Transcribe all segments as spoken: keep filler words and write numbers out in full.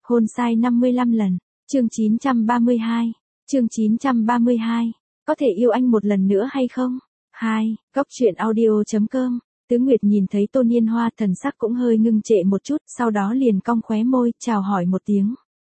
Hôn sai năm mươi lăm lần. Chương chín trăm ba mươi hai. Chương chín trăm ba mươi hai. Có thể yêu anh một lần nữa hay không? hai. Góc truyện audio.com. Tứ Nguyệt nhìn thấy Tôn Niên Hoa, thần sắc cũng hơi ngưng trệ một chút, sau đó liền cong khóe môi, chào hỏi một tiếng.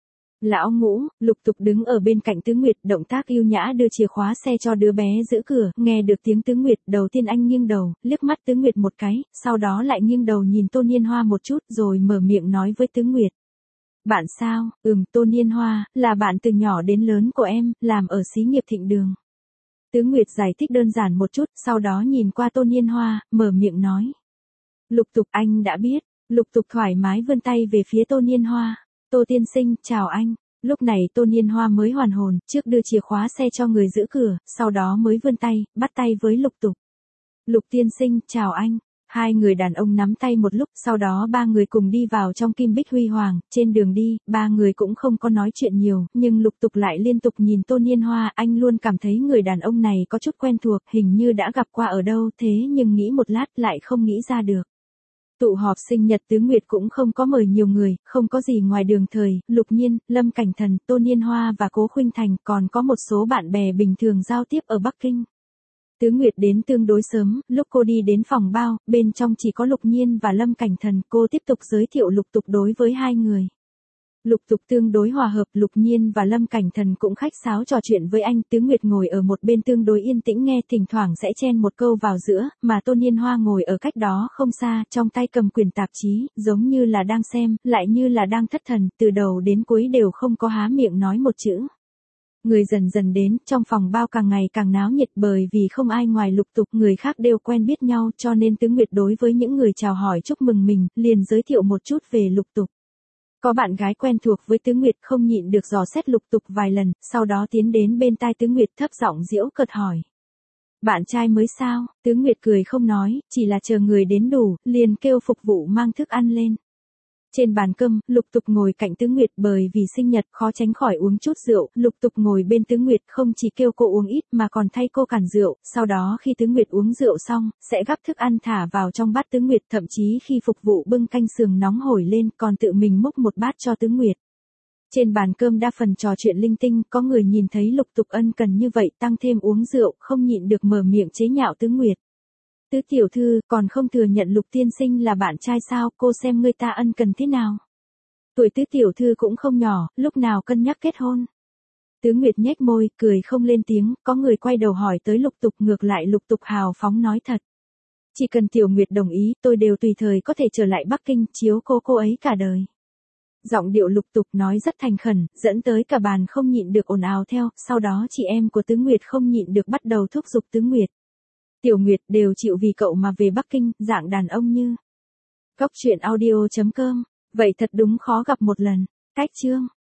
Lão Ngũ. Lục Tục đứng ở bên cạnh Tứ Nguyệt, động tác yêu nhã đưa chìa khóa xe cho đứa bé giữ cửa, nghe được tiếng Tứ Nguyệt, đầu tiên anh nghiêng đầu, liếc mắt Tứ Nguyệt một cái, sau đó lại nghiêng đầu nhìn Tôn Niên Hoa một chút rồi mở miệng nói với Tứ Nguyệt. Bạn sao? Ừm, Tôn Niên Hoa, là bạn từ nhỏ đến lớn của em, làm ở xí nghiệp Thịnh Đường. Tứ Nguyệt giải thích đơn giản một chút, sau đó nhìn qua Tôn Niên Hoa, mở miệng nói. Lục Tục, anh đã biết. Lục Tục thoải mái vươn tay về phía Tôn Niên Hoa. Tô tiên sinh, chào anh. Lúc này Tôn Niên Hoa mới hoàn hồn, trước đưa chìa khóa xe cho người giữ cửa, sau đó mới vươn tay, bắt tay với Lục Tục. Lục tiên sinh, chào anh. Hai người đàn ông nắm tay một lúc, sau đó ba người cùng đi vào trong Kim Bích Huy Hoàng, trên đường đi, ba người cũng không có nói chuyện nhiều, nhưng Lục Tục lại liên tục nhìn Tôn Niên Hoa, anh luôn cảm thấy người đàn ông này có chút quen thuộc, hình như đã gặp qua ở đâu, thế nhưng nghĩ một lát lại không nghĩ ra được. Tụ họp sinh nhật Tứ Nguyệt cũng không có mời nhiều người, không có gì ngoài Đường Thời, Lục Nhiên, Lâm Cảnh Thần, Tôn Niên Hoa và Cố Khuynh Thành, còn có một số bạn bè bình thường giao tiếp ở Bắc Kinh. Tứ Nguyệt đến tương đối sớm, lúc cô đi đến phòng bao, bên trong chỉ có Lục Nhiên và Lâm Cảnh Thần, cô tiếp tục giới thiệu Lục Tục đối với hai người. Lục Tục tương đối hòa hợp, Lục Nhiên và Lâm Cảnh Thần cũng khách sáo trò chuyện với anh, Tứ Nguyệt ngồi ở một bên tương đối yên tĩnh nghe, thỉnh thoảng sẽ chen một câu vào giữa, mà Tôn Niên Hoa ngồi ở cách đó không xa, trong tay cầm quyển tạp chí, giống như là đang xem, lại như là đang thất thần, từ đầu đến cuối đều không có há miệng nói một chữ. Người dần dần đến, trong phòng bao càng ngày càng náo nhiệt bởi vì không ai ngoài Lục Tục, người khác đều quen biết nhau, cho nên Tứ Nguyệt đối với những người chào hỏi chúc mừng mình, liền giới thiệu một chút về Lục Tục. Có bạn gái quen thuộc với Tứ Nguyệt không nhịn được dò xét Lục Tục vài lần, sau đó tiến đến bên tai Tứ Nguyệt thấp giọng giễu cợt hỏi. Bạn trai mới sao? Tứ Nguyệt cười không nói, chỉ là chờ người đến đủ, liền kêu phục vụ mang thức ăn lên. Trên bàn cơm, Lục Tục ngồi cạnh Tứ Nguyệt bởi vì sinh nhật khó tránh khỏi uống chút rượu, Lục Tục ngồi bên Tứ Nguyệt không chỉ kêu cô uống ít mà còn thay cô cản rượu, sau đó khi Tứ Nguyệt uống rượu xong, sẽ gắp thức ăn thả vào trong bát Tứ Nguyệt, thậm chí khi phục vụ bưng canh sườn nóng hổi lên còn tự mình múc một bát cho Tứ Nguyệt. Trên bàn cơm đa phần trò chuyện linh tinh, có người nhìn thấy Lục Tục ân cần như vậy tăng thêm uống rượu, không nhịn được mở miệng chế nhạo Tứ Nguyệt. Tứ tiểu thư, còn không thừa nhận Lục tiên sinh là bạn trai sao, cô xem người ta ân cần thế nào. Tuổi Tứ tiểu thư cũng không nhỏ, lúc nào cân nhắc kết hôn. Tứ Nguyệt nhếch môi, cười không lên tiếng, có người quay đầu hỏi tới Lục Tục, ngược lại Lục Tục hào phóng nói thật. Chỉ cần Tiểu Nguyệt đồng ý, tôi đều tùy thời có thể trở lại Bắc Kinh, chiếu cô cô ấy cả đời. Giọng điệu Lục Tục nói rất thành khẩn, dẫn tới cả bàn không nhịn được ồn ào theo, sau đó chị em của Tứ Nguyệt không nhịn được bắt đầu thúc giục Tứ Nguyệt. Tiểu Nguyệt đều chịu vì cậu mà về Bắc Kinh, dạng đàn ông như. Góc truyện audio.com. Vậy thật đúng khó gặp một lần. Cách chương.